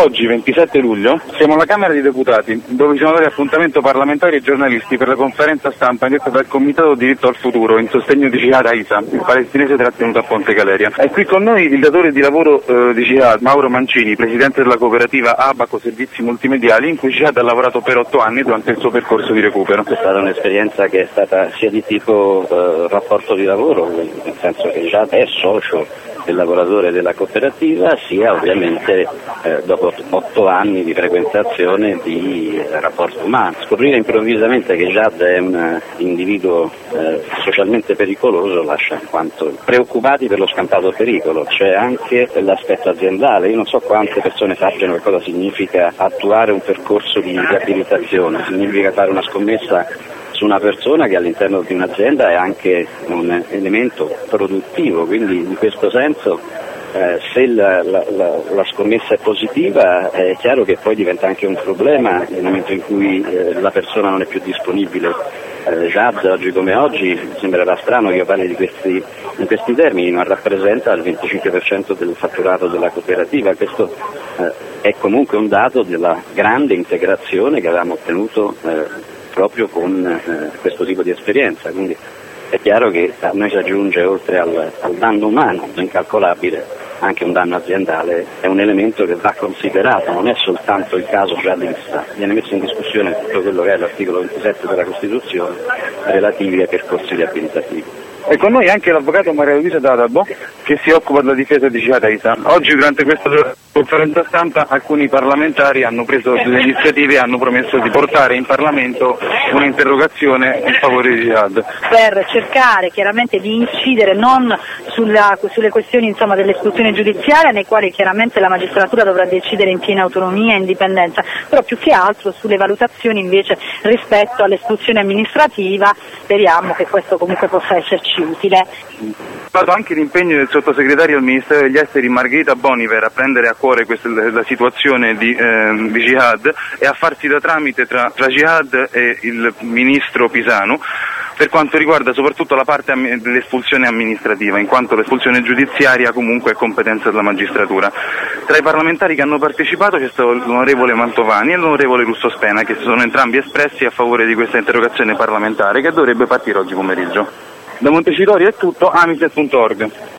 Oggi, 27 luglio, siamo alla Camera dei Deputati, dove ci sono dati appuntamento parlamentari e giornalisti per la conferenza stampa indetta dal Comitato Diritto al Futuro in sostegno di Jihad Aissa, il palestinese trattenuto a Ponte Galeria. È qui con noi il datore di lavoro di Jihad, Mauro Mancini, presidente della cooperativa Abaco Servizi Multimediali, in cui Jihad ha lavorato per 8 anni durante il suo percorso di recupero. È stata un'esperienza che è stata sia di tipo rapporto di lavoro, nel senso che Jihad è socio del lavoratore della cooperativa, sia ovviamente dopo 8 anni di frequentazione di rapporto umano. Scoprire improvvisamente che Jihad è un individuo socialmente pericoloso lascia alquanto preoccupati per lo scampato pericolo. C'è anche l'aspetto aziendale. Io non so quante persone sappiano che cosa significa attuare un percorso di riabilitazione, significa fare una scommessa su una persona che all'interno di un'azienda è anche un elemento produttivo, quindi in questo senso se la scommessa è positiva è chiaro che poi diventa anche un problema nel momento in cui la persona non è più disponibile. Jihad oggi come oggi sembrerà strano che io parli in questi termini, ma rappresenta il 25% del fatturato della cooperativa. Questo è comunque un dato della grande integrazione che avevamo ottenuto proprio con questo tipo di esperienza, quindi è chiaro che a noi si aggiunge, oltre al danno umano incalcolabile, anche un danno aziendale. È un elemento che va considerato, non è soltanto il caso jihadista, viene messo in discussione tutto quello che è l'articolo 27 della Costituzione relativi ai percorsi riabilitativi. E con noi anche l'avvocato Maria Luisa D'Adabo, che si occupa della difesa di Jihad Aissa. Oggi durante questa conferenza stampa alcuni parlamentari hanno preso delle iniziative e hanno promesso di portare in Parlamento un'interrogazione in favore di Jihad. Per cercare chiaramente di incidere non sulle questioni dell'esclusione giudiziaria, nei quali chiaramente la magistratura dovrà decidere in piena autonomia e indipendenza, però più che altro sulle valutazioni invece rispetto all'esclusione amministrativa. Speriamo che questo comunque possa esserci utile. È stato anche l'impegno del sottosegretario al Ministero degli Esteri Margherita Boniver a prendere a cuore la situazione di Jihad e a farsi da tramite tra Jihad e il ministro Pisanu per quanto riguarda soprattutto la parte dell'espulsione amministrativa, in quanto l'espulsione giudiziaria comunque è competenza della magistratura. Tra i parlamentari che hanno partecipato c'è stato l'onorevole Mantovani e l'onorevole Russo Spena, che si sono entrambi espressi a favore di questa interrogazione parlamentare che dovrebbe partire oggi pomeriggio. Da Montecitorio è tutto, amiset.org.